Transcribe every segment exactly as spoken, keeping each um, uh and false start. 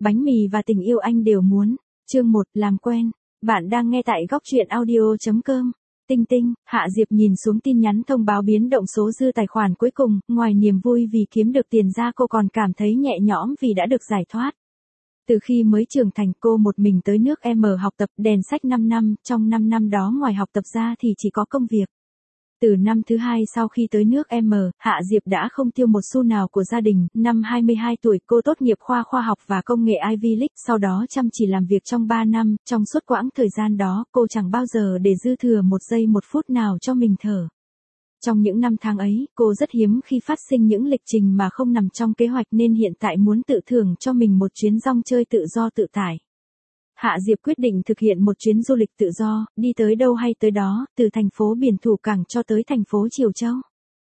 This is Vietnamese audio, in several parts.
bánh mì và tình yêu anh đều muốn. Chương một, làm quen. Bạn đang nghe tại góc truyện audio chấm com. Tinh tinh, Hạ Diệp nhìn xuống tin nhắn thông báo biến động số dư tài khoản cuối cùng, ngoài niềm vui vì kiếm được tiền ra cô còn cảm thấy nhẹ nhõm vì đã được giải thoát. Từ khi mới trưởng thành cô một mình tới nước M học tập đèn sách năm năm, trong năm năm đó ngoài học tập ra thì chỉ có công việc. Từ năm thứ hai sau khi tới nước M, Hạ Diệp đã không tiêu một xu nào của gia đình. Năm hai mươi hai tuổi cô tốt nghiệp khoa khoa học và công nghệ Ivy League, sau đó chăm chỉ làm việc trong ba năm, trong suốt quãng thời gian đó cô chẳng bao giờ để dư thừa một giây một phút nào cho mình thở. Trong những năm tháng ấy, cô rất hiếm khi phát sinh những lịch trình mà không nằm trong kế hoạch nên hiện tại muốn tự thưởng cho mình một chuyến rong chơi tự do tự tại. Hạ Diệp quyết định thực hiện một chuyến du lịch tự do, đi tới đâu hay tới đó, từ thành phố biển Thủ Cảng cho tới thành phố Triều Châu.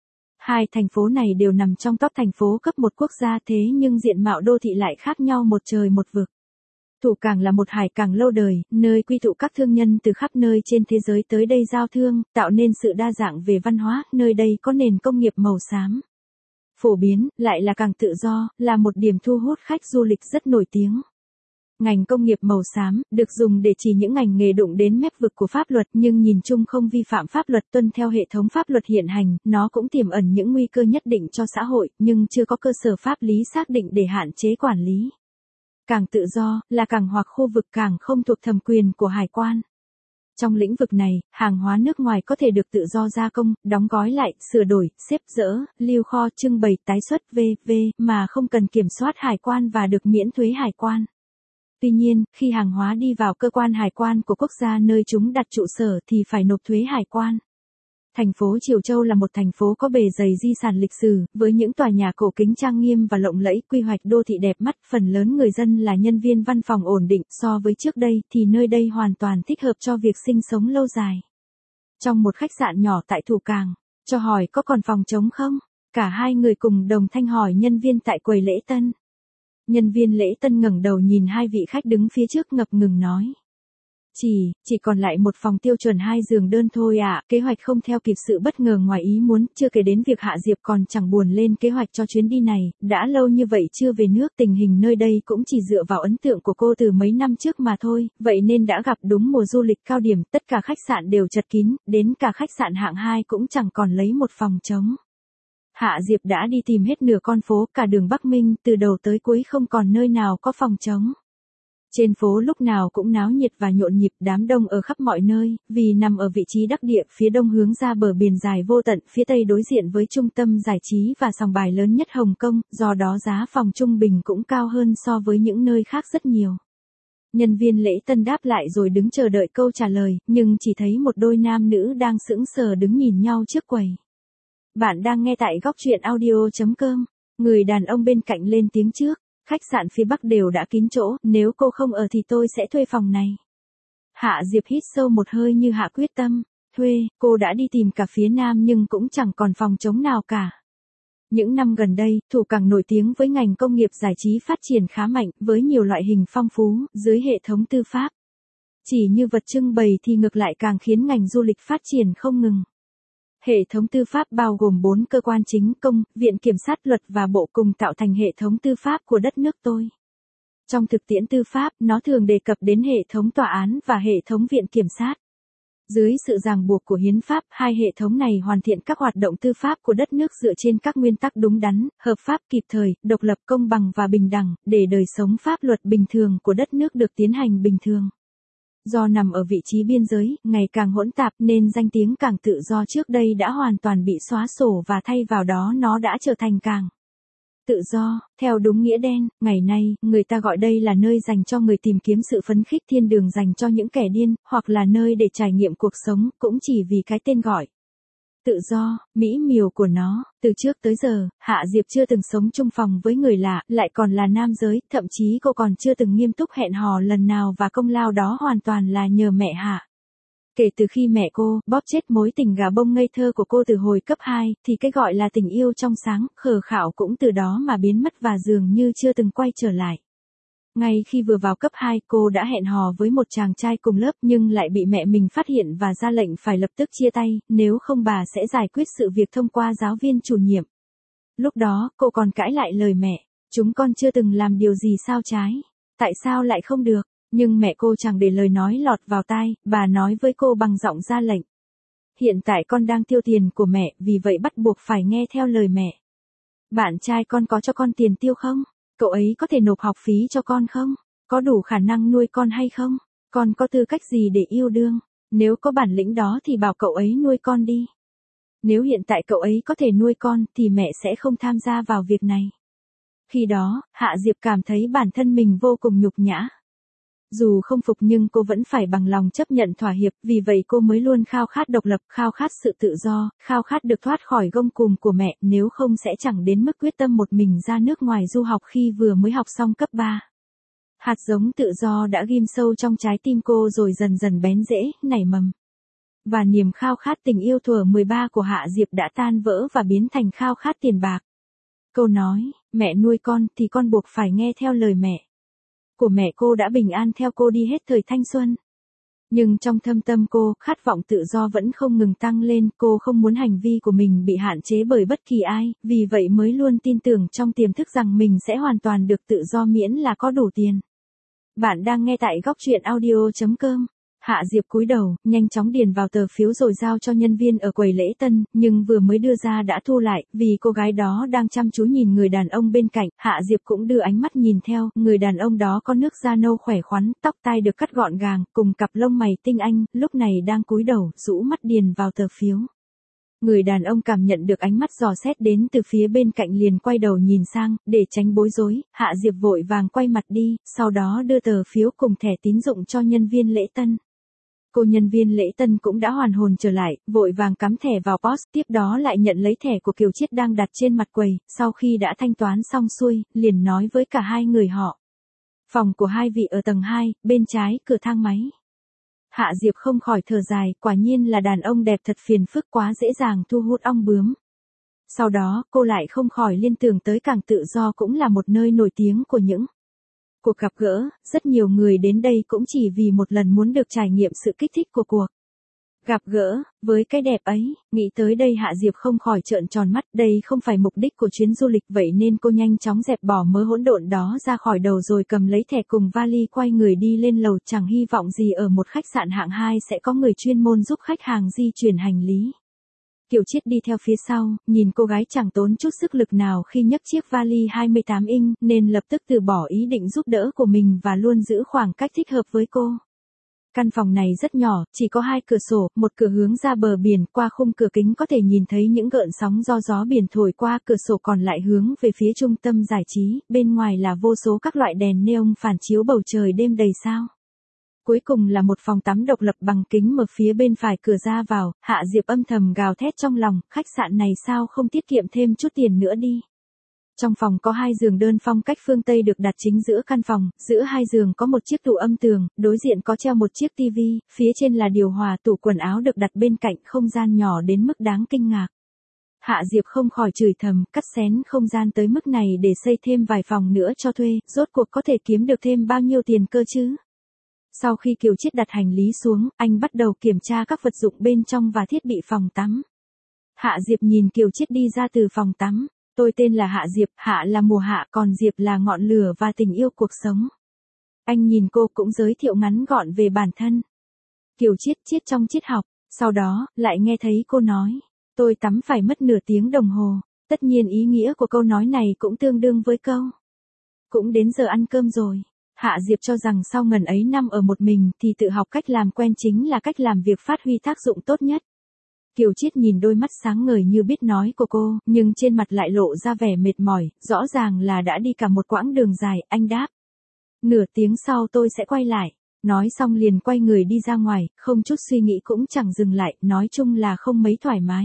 Hai thành phố này đều nằm trong top thành phố cấp một quốc gia thế nhưng diện mạo đô thị lại khác nhau một trời một vực. Thủ Cảng là một hải cảng lâu đời, nơi quy tụ các thương nhân từ khắp nơi trên thế giới tới đây giao thương, tạo nên sự đa dạng về văn hóa, nơi đây có nền công nghiệp màu xám. Phổ biến, lại là cảng tự do, là một điểm thu hút khách du lịch rất nổi tiếng. Ngành công nghiệp màu xám, được dùng để chỉ những ngành nghề đụng đến mép vực của pháp luật nhưng nhìn chung không vi phạm pháp luật tuân theo hệ thống pháp luật hiện hành, nó cũng tiềm ẩn những nguy cơ nhất định cho xã hội, nhưng chưa có cơ sở pháp lý xác định để hạn chế quản lý. Cảng tự do, là cảng hoặc khu vực cảng không thuộc thẩm quyền của hải quan. Trong lĩnh vực này, hàng hóa nước ngoài có thể được tự do gia công, đóng gói lại, sửa đổi, xếp dỡ, lưu kho, trưng bày, tái xuất vân vân mà không cần kiểm soát hải quan và được miễn thuế hải quan. Tuy nhiên, khi hàng hóa đi vào cơ quan hải quan của quốc gia nơi chúng đặt trụ sở thì phải nộp thuế hải quan. Thành phố Triều Châu là một thành phố có bề dày di sản lịch sử, với những tòa nhà cổ kính trang nghiêm và lộng lẫy, quy hoạch đô thị đẹp mắt, phần lớn người dân là nhân viên văn phòng ổn định, so với trước đây thì nơi đây hoàn toàn thích hợp cho việc sinh sống lâu dài. Trong một khách sạn nhỏ tại Thủ Cảng, cho hỏi có còn phòng trống không? Cả hai người cùng đồng thanh hỏi nhân viên tại quầy lễ tân. Nhân viên lễ tân ngẩng đầu nhìn hai vị khách đứng phía trước ngập ngừng nói. Chỉ, chỉ còn lại một phòng tiêu chuẩn hai giường đơn thôi ạ, à. Kế hoạch không theo kịp sự bất ngờ ngoài ý muốn, chưa kể đến việc Hạ Diệp còn chẳng buồn lên kế hoạch cho chuyến đi này, đã lâu như vậy chưa về nước, tình hình nơi đây cũng chỉ dựa vào ấn tượng của cô từ mấy năm trước mà thôi, vậy nên đã gặp đúng mùa du lịch cao điểm, tất cả khách sạn đều chật kín, đến cả khách sạn hạng hai cũng chẳng còn lấy một phòng trống. Hạ Diệp đã đi tìm hết nửa con phố, cả đường Bắc Minh, từ đầu tới cuối không còn nơi nào có phòng trống. Trên phố lúc nào cũng náo nhiệt và nhộn nhịp, đám đông ở khắp mọi nơi, vì nằm ở vị trí đắc địa phía đông hướng ra bờ biển dài vô tận, phía tây đối diện với trung tâm giải trí và sòng bài lớn nhất Hồng Kông, do đó giá phòng trung bình cũng cao hơn so với những nơi khác rất nhiều. Nhân viên lễ tân đáp lại rồi đứng chờ đợi câu trả lời, nhưng chỉ thấy một đôi nam nữ đang sững sờ đứng nhìn nhau trước quầy. Bạn đang nghe tại góc truyện audio chấm com. Người đàn ông bên cạnh lên tiếng trước. Khách sạn phía Bắc đều đã kín chỗ, nếu cô không ở thì tôi sẽ thuê phòng này. Hạ Diệp hít sâu một hơi như hạ quyết tâm. Thuê, cô đã đi tìm cả phía Nam nhưng cũng chẳng còn phòng trống nào cả. Những năm gần đây, Thủ Cảng nổi tiếng với ngành công nghiệp giải trí phát triển khá mạnh, với nhiều loại hình phong phú, dưới hệ thống tư pháp. Chỉ như vật trưng bày thì ngược lại càng khiến ngành du lịch phát triển không ngừng. Hệ thống tư pháp bao gồm bốn cơ quan chính công, Viện Kiểm sát Luật và Bộ cùng tạo thành hệ thống tư pháp của đất nước tôi. Trong thực tiễn tư pháp, nó thường đề cập đến hệ thống tòa án và hệ thống viện kiểm sát. Dưới sự ràng buộc của hiến pháp, hai hệ thống này hoàn thiện các hoạt động tư pháp của đất nước dựa trên các nguyên tắc đúng đắn, hợp pháp, kịp thời, độc lập, công bằng và bình đẳng, để đời sống pháp luật bình thường của đất nước được tiến hành bình thường. Do nằm ở vị trí biên giới, ngày càng hỗn tạp nên danh tiếng cảng tự do trước đây đã hoàn toàn bị xóa sổ và thay vào đó nó đã trở thành cảng tự do, theo đúng nghĩa đen. Ngày nay, người ta gọi đây là nơi dành cho người tìm kiếm sự phấn khích, thiên đường dành cho những kẻ điên, hoặc là nơi để trải nghiệm cuộc sống, cũng chỉ vì cái tên gọi tự do, mỹ miều của nó. Từ trước tới giờ, Hạ Diệp chưa từng sống chung phòng với người lạ, lại còn là nam giới, thậm chí cô còn chưa từng nghiêm túc hẹn hò lần nào và công lao đó hoàn toàn là nhờ mẹ Hạ. Kể từ khi mẹ cô bóp chết mối tình gà bông ngây thơ của cô từ hồi cấp hai, thì cái gọi là tình yêu trong sáng, khờ khảo cũng từ đó mà biến mất và dường như chưa từng quay trở lại. Ngay khi vừa vào cấp hai, cô đã hẹn hò với một chàng trai cùng lớp nhưng lại bị mẹ mình phát hiện và ra lệnh phải lập tức chia tay, nếu không bà sẽ giải quyết sự việc thông qua giáo viên chủ nhiệm. Lúc đó, cô còn cãi lại lời mẹ, chúng con chưa từng làm điều gì sao trái. Tại sao lại không được? Nhưng mẹ cô chẳng để lời nói lọt vào tai, bà nói với cô bằng giọng ra lệnh. Hiện tại con đang tiêu tiền của mẹ, vì vậy bắt buộc phải nghe theo lời mẹ. Bạn trai con có cho con tiền tiêu không? Cậu ấy có thể nộp học phí cho con không? Có đủ khả năng nuôi con hay không? Con có tư cách gì để yêu đương? Nếu có bản lĩnh đó thì bảo cậu ấy nuôi con đi. Nếu hiện tại cậu ấy có thể nuôi con thì mẹ sẽ không tham gia vào việc này. Khi đó, Hạ Diệp cảm thấy bản thân mình vô cùng nhục nhã. Dù không phục nhưng cô vẫn phải bằng lòng chấp nhận thỏa hiệp, vì vậy cô mới luôn khao khát độc lập, khao khát sự tự do, khao khát được thoát khỏi gông cùm của mẹ, nếu không sẽ chẳng đến mức quyết tâm một mình ra nước ngoài du học khi vừa mới học xong cấp ba. Hạt giống tự do đã ghim sâu trong trái tim cô rồi dần dần bén rễ, nảy mầm. Và niềm khao khát tình yêu thuở mười ba của Hạ Diệp đã tan vỡ và biến thành khao khát tiền bạc. Cô nói, mẹ nuôi con thì con buộc phải nghe theo lời mẹ. Của mẹ cô đã bình an theo cô đi hết thời thanh xuân. Nhưng trong thâm tâm cô, khát vọng tự do vẫn không ngừng tăng lên, cô không muốn hành vi của mình bị hạn chế bởi bất kỳ ai, vì vậy mới luôn tin tưởng trong tiềm thức rằng mình sẽ hoàn toàn được tự do miễn là có đủ tiền. Bạn đang nghe tại góc truyện audio chấm com. Hạ Diệp cúi đầu, nhanh chóng điền vào tờ phiếu rồi giao cho nhân viên ở quầy lễ tân, nhưng vừa mới đưa ra đã thu lại, vì cô gái đó đang chăm chú nhìn người đàn ông bên cạnh. Hạ Diệp cũng đưa ánh mắt nhìn theo, người đàn ông đó có nước da nâu khỏe khoắn, tóc tai được cắt gọn gàng, cùng cặp lông mày tinh anh, lúc này đang cúi đầu, rũ mắt điền vào tờ phiếu. Người đàn ông cảm nhận được ánh mắt dò xét đến từ phía bên cạnh liền quay đầu nhìn sang, để tránh bối rối, Hạ Diệp vội vàng quay mặt đi, sau đó đưa tờ phiếu cùng thẻ tín dụng cho nhân viên lễ tân. Cô nhân viên lễ tân cũng đã hoàn hồn trở lại, vội vàng cắm thẻ vào pê ô ét, tiếp đó lại nhận lấy thẻ của Kiều Chiết đang đặt trên mặt quầy, sau khi đã thanh toán xong xuôi, liền nói với cả hai người họ. Phòng của hai vị ở tầng hai, bên trái, cửa thang máy. Hạ Diệp không khỏi thở dài, quả nhiên là đàn ông đẹp thật phiền phức, quá dễ dàng thu hút ong bướm. Sau đó, cô lại không khỏi liên tưởng tới cảng tự do cũng là một nơi nổi tiếng của những cuộc gặp gỡ, rất nhiều người đến đây cũng chỉ vì một lần muốn được trải nghiệm sự kích thích của cuộc gặp gỡ, với cái đẹp ấy, nghĩ tới đây Hạ Diệp không khỏi trợn tròn mắt, đây không phải mục đích của chuyến du lịch, vậy nên cô nhanh chóng dẹp bỏ mớ hỗn độn đó ra khỏi đầu rồi cầm lấy thẻ cùng vali quay người đi lên lầu, chẳng hy vọng gì ở một khách sạn hạng hai sẽ có người chuyên môn giúp khách hàng di chuyển hành lý. Kiều Chiết đi theo phía sau, nhìn cô gái chẳng tốn chút sức lực nào khi nhấc chiếc vali hai mươi tám inch, nên lập tức từ bỏ ý định giúp đỡ của mình và luôn giữ khoảng cách thích hợp với cô. Căn phòng này rất nhỏ, chỉ có hai cửa sổ, một cửa hướng ra bờ biển, qua khung cửa kính có thể nhìn thấy những gợn sóng do gió biển thổi qua, cửa sổ còn lại hướng về phía trung tâm giải trí, bên ngoài là vô số các loại đèn neon phản chiếu bầu trời đêm đầy sao. Cuối cùng là một phòng tắm độc lập bằng kính mở phía bên phải cửa ra vào, Hạ Diệp âm thầm gào thét trong lòng, khách sạn này sao không tiết kiệm thêm chút tiền nữa đi. Trong phòng có hai giường đơn phong cách phương Tây được đặt chính giữa căn phòng, giữa hai giường có một chiếc tủ âm tường, đối diện có treo một chiếc tivi, phía trên là điều hòa, tủ quần áo được đặt bên cạnh, không gian nhỏ đến mức đáng kinh ngạc. Hạ Diệp không khỏi chửi thầm, cắt xén không gian tới mức này để xây thêm vài phòng nữa cho thuê, rốt cuộc có thể kiếm được thêm bao nhiêu tiền cơ chứ? Sau khi Kiều Chiết đặt hành lý xuống, anh bắt đầu kiểm tra các vật dụng bên trong và thiết bị phòng tắm. Hạ Diệp nhìn Kiều Chiết đi ra từ phòng tắm. Tôi tên là Hạ Diệp, Hạ là mùa hạ, còn Diệp là ngọn lửa và tình yêu cuộc sống. Anh nhìn cô cũng giới thiệu ngắn gọn về bản thân. Kiều Chiết, Chiết trong triết học, sau đó, lại nghe thấy cô nói. Tôi tắm phải mất nửa tiếng đồng hồ, tất nhiên ý nghĩa của câu nói này cũng tương đương với câu. Cũng đến giờ ăn cơm rồi. Hạ Diệp cho rằng sau ngần ấy năm ở một mình thì tự học cách làm quen chính là cách làm việc phát huy tác dụng tốt nhất. Kiều Chiết nhìn đôi mắt sáng ngời như biết nói của cô, nhưng trên mặt lại lộ ra vẻ mệt mỏi, rõ ràng là đã đi cả một quãng đường dài, anh đáp. Nửa tiếng sau tôi sẽ quay lại. Nói xong liền quay người đi ra ngoài, không chút suy nghĩ cũng chẳng dừng lại, nói chung là không mấy thoải mái.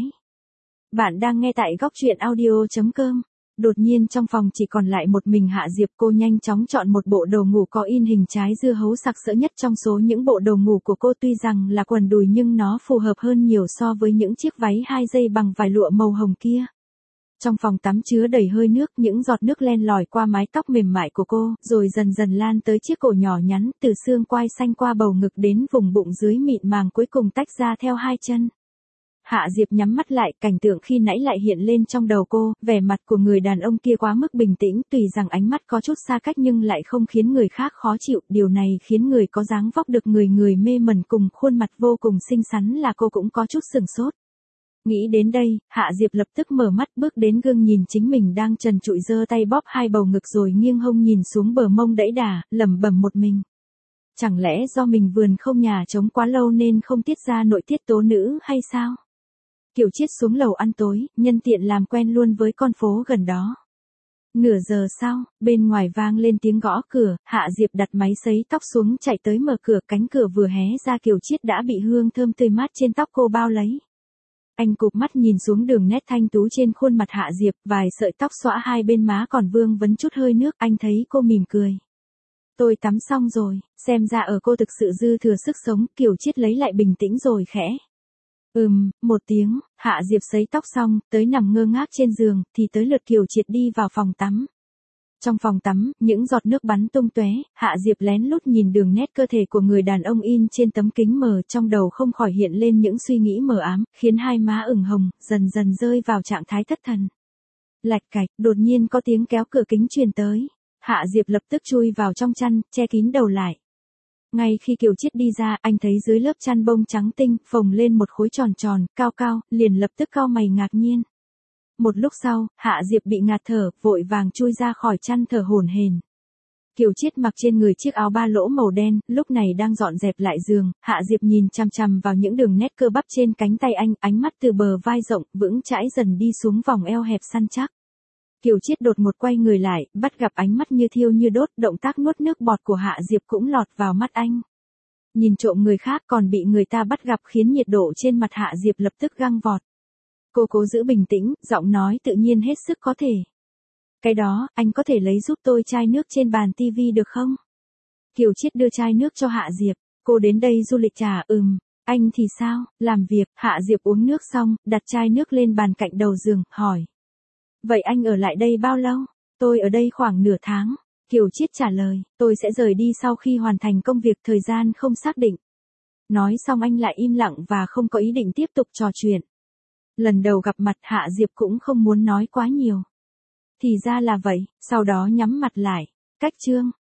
Bạn đang nghe tại góc truyện audio chấm com. Đột nhiên trong phòng chỉ còn lại một mình Hạ Diệp, cô nhanh chóng chọn một bộ đồ ngủ có in hình trái dưa hấu sặc sỡ nhất trong số những bộ đồ ngủ của cô, tuy rằng là quần đùi nhưng nó phù hợp hơn nhiều so với những chiếc váy hai dây bằng vải lụa màu hồng kia. Trong phòng tắm chứa đầy hơi nước, những giọt nước len lỏi qua mái tóc mềm mại của cô, rồi dần dần lan tới chiếc cổ nhỏ nhắn, từ xương quai xanh qua bầu ngực đến vùng bụng dưới mịn màng cuối cùng tách ra theo hai chân. Hạ Diệp nhắm mắt lại, cảnh tượng khi nãy lại hiện lên trong đầu cô, vẻ mặt của người đàn ông kia quá mức bình tĩnh, tùy rằng ánh mắt có chút xa cách nhưng lại không khiến người khác khó chịu, điều này khiến người có dáng vóc được người người mê mẩn cùng khuôn mặt vô cùng xinh xắn là cô cũng có chút sừng sốt. Nghĩ đến đây, Hạ Diệp lập tức mở mắt bước đến gương nhìn chính mình đang trần trụi giơ tay bóp hai bầu ngực rồi nghiêng hông nhìn xuống bờ mông đẫy đà, lẩm bẩm một mình. Chẳng lẽ do mình vườn không nhà trống quá lâu nên không tiết ra nội tiết tố nữ hay sao? Kiều Chiết xuống lầu ăn tối, nhân tiện làm quen luôn với con phố gần đó. Nửa giờ sau, bên ngoài vang lên tiếng gõ cửa, Hạ Diệp đặt máy sấy tóc xuống chạy tới mở cửa, cánh cửa vừa hé ra Kiều Chiết đã bị hương thơm tươi mát trên tóc cô bao lấy. Anh cụp mắt nhìn xuống đường nét thanh tú trên khuôn mặt Hạ Diệp, vài sợi tóc xõa hai bên má còn vương vấn chút hơi nước, anh thấy cô mỉm cười. Tôi tắm xong rồi, xem ra ở cô thực sự dư thừa sức sống, Kiều Chiết lấy lại bình tĩnh rồi khẽ. Ừm, một tiếng, Hạ Diệp sấy tóc xong, tới nằm ngơ ngác trên giường, thì tới lượt Kiều Chiết đi vào phòng tắm. Trong phòng tắm, những giọt nước bắn tung tóe, Hạ Diệp lén lút nhìn đường nét cơ thể của người đàn ông in trên tấm kính mờ, trong đầu không khỏi hiện lên những suy nghĩ mờ ám, khiến hai má ửng hồng, dần dần rơi vào trạng thái thất thần. Lạch cạch, đột nhiên có tiếng kéo cửa kính truyền tới. Hạ Diệp lập tức chui vào trong chăn, che kín đầu lại. Ngay khi Kiều Chiết đi ra, anh thấy dưới lớp chăn bông trắng tinh, phồng lên một khối tròn tròn, cao cao, liền lập tức cau mày ngạc nhiên. Một lúc sau, Hạ Diệp bị ngạt thở, vội vàng chui ra khỏi chăn thở hổn hển. Kiều Chiết mặc trên người chiếc áo ba lỗ màu đen, lúc này đang dọn dẹp lại giường, Hạ Diệp nhìn chằm chằm vào những đường nét cơ bắp trên cánh tay anh, ánh mắt từ bờ vai rộng, vững chãi dần đi xuống vòng eo hẹp săn chắc. Kiều Chiết đột một quay người lại, bắt gặp ánh mắt như thiêu như đốt, động tác nuốt nước bọt của Hạ Diệp cũng lọt vào mắt anh. Nhìn trộm người khác còn bị người ta bắt gặp khiến nhiệt độ trên mặt Hạ Diệp lập tức găng vọt. Cô cố giữ bình tĩnh, giọng nói tự nhiên hết sức có thể. Cái đó, anh có thể lấy giúp tôi chai nước trên bàn tivi được không? Kiều Chiết đưa chai nước cho Hạ Diệp, cô đến đây du lịch trà, ừm, anh thì sao, làm việc, Hạ Diệp uống nước xong, đặt chai nước lên bàn cạnh đầu giường, hỏi. Vậy anh ở lại đây bao lâu? Tôi ở đây khoảng nửa tháng. Kiều Chiết trả lời, tôi sẽ rời đi sau khi hoàn thành công việc, thời gian không xác định. Nói xong anh lại im lặng và không có ý định tiếp tục trò chuyện. Lần đầu gặp mặt Hạ Diệp cũng không muốn nói quá nhiều. Thì ra là vậy, sau đó nhắm mặt lại. Cách chương